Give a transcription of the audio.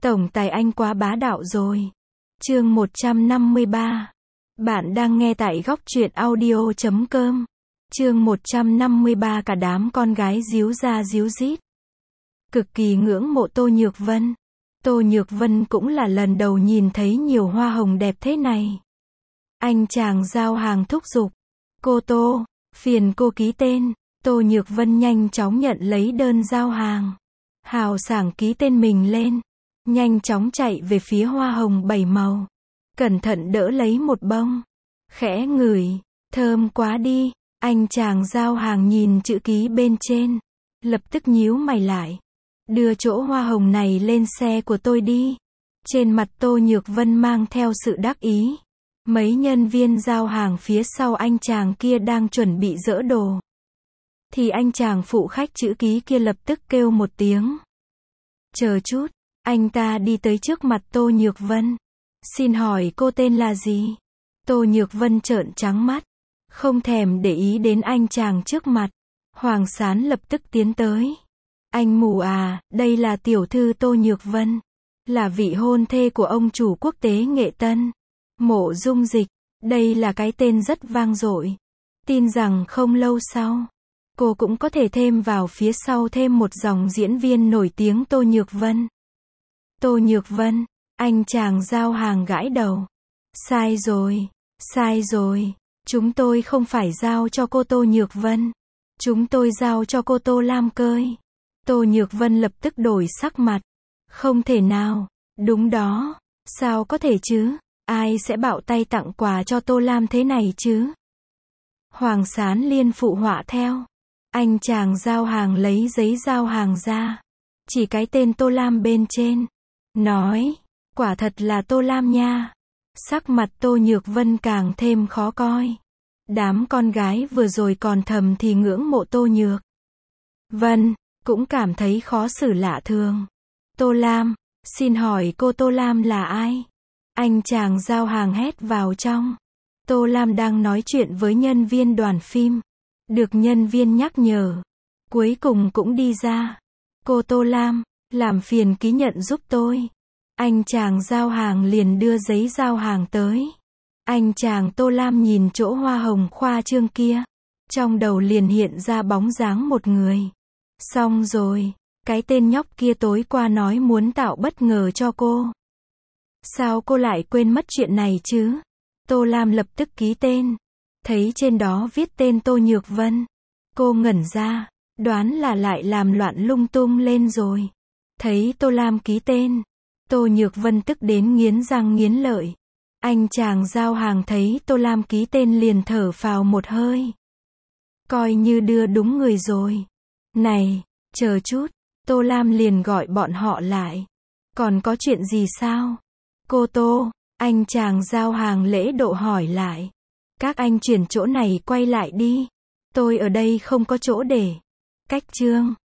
Tổng tài anh quá bá đạo rồi. Chương 153. Bạn đang nghe tại góc truyện audio.com. Chương 153. Cả đám con gái díu ra díu dít. Cực kỳ ngưỡng mộ Tô Nhược Vân. Tô Nhược Vân cũng là lần đầu nhìn thấy nhiều hoa hồng đẹp thế này. Anh chàng giao hàng thúc giục. Cô Tô, phiền cô ký tên. Tô Nhược Vân nhanh chóng nhận lấy đơn giao hàng. Hào sảng ký tên mình lên. Nhanh chóng chạy về phía hoa hồng 7 màu. Cẩn thận đỡ lấy một bông. Khẽ ngửi, thơm quá đi. Anh chàng giao hàng nhìn chữ ký bên trên. Lập tức nhíu mày lại. Đưa chỗ hoa hồng này lên xe của tôi đi. Trên mặt Tô Nhược Vân mang theo sự đắc ý. Mấy nhân viên giao hàng phía sau anh chàng kia đang chuẩn bị dỡ đồ. Thì anh chàng phụ khách chữ ký kia lập tức kêu một tiếng. Chờ chút, anh ta đi tới trước mặt Tô Nhược Vân. Xin hỏi cô tên là gì? Tô Nhược Vân trợn trắng mắt. Không thèm để ý đến anh chàng trước mặt. Hoàng Sán lập tức tiến tới. Anh mù à, đây là tiểu thư Tô Nhược Vân. Là vị hôn thê của ông chủ quốc tế Nghệ Tân. Mộ Dung Dịch. Đây là cái tên rất vang dội. Tin rằng không lâu sau, cô cũng có thể thêm vào phía sau thêm một dòng diễn viên nổi tiếng Tô Nhược Vân. Tô Nhược Vân, anh chàng giao hàng gãi đầu. Sai rồi, sai rồi. Chúng tôi không phải giao cho cô Tô Nhược Vân. Chúng tôi giao cho cô Tô Lam Cơi. Tô Nhược Vân lập tức đổi sắc mặt. Không thể nào, đúng đó. Sao có thể chứ? Ai sẽ bạo tay tặng quà cho Tô Lam thế này chứ? Hoàng Sán liên phụ họa theo. Anh chàng giao hàng lấy giấy giao hàng ra. Chỉ cái tên Tô Lam bên trên. Nói, quả thật là Tô Lam nha. Sắc mặt Tô Nhược Vân càng thêm khó coi. Đám con gái vừa rồi còn thầm thì ngưỡng mộ Tô Nhược Vân, cũng cảm thấy khó xử lạ thường. Tô Lam, xin hỏi cô Tô Lam là ai? Anh chàng giao hàng hét vào trong. Tô Lam đang nói chuyện với nhân viên đoàn phim. Được nhân viên nhắc nhở. Cuối cùng cũng đi ra. Cô Tô Lam, làm phiền ký nhận giúp tôi. Anh chàng giao hàng liền đưa giấy giao hàng tới. Anh chàng Tô Lam nhìn chỗ hoa hồng khoa trương kia. Trong đầu liền hiện ra bóng dáng một người. Xong rồi, cái tên nhóc kia tối qua nói muốn tạo bất ngờ cho cô. Sao cô lại quên mất chuyện này chứ? Tô Lam lập tức ký tên. Thấy trên đó viết tên Tô Nhược Vân. Cô ngẩn ra, đoán là lại làm loạn lung tung lên rồi. Thấy Tô Lam ký tên, Tô Nhược Vân tức đến nghiến răng nghiến lợi. Anh chàng giao hàng thấy Tô Lam ký tên liền thở phào một hơi. Coi như đưa đúng người rồi. Này, chờ chút, Tô Lam liền gọi bọn họ lại. Còn có chuyện gì sao? Cô Tô, anh chàng giao hàng lễ độ hỏi lại. Các anh chuyển chỗ này quay lại đi. Tôi ở đây không có chỗ để. Cách chương.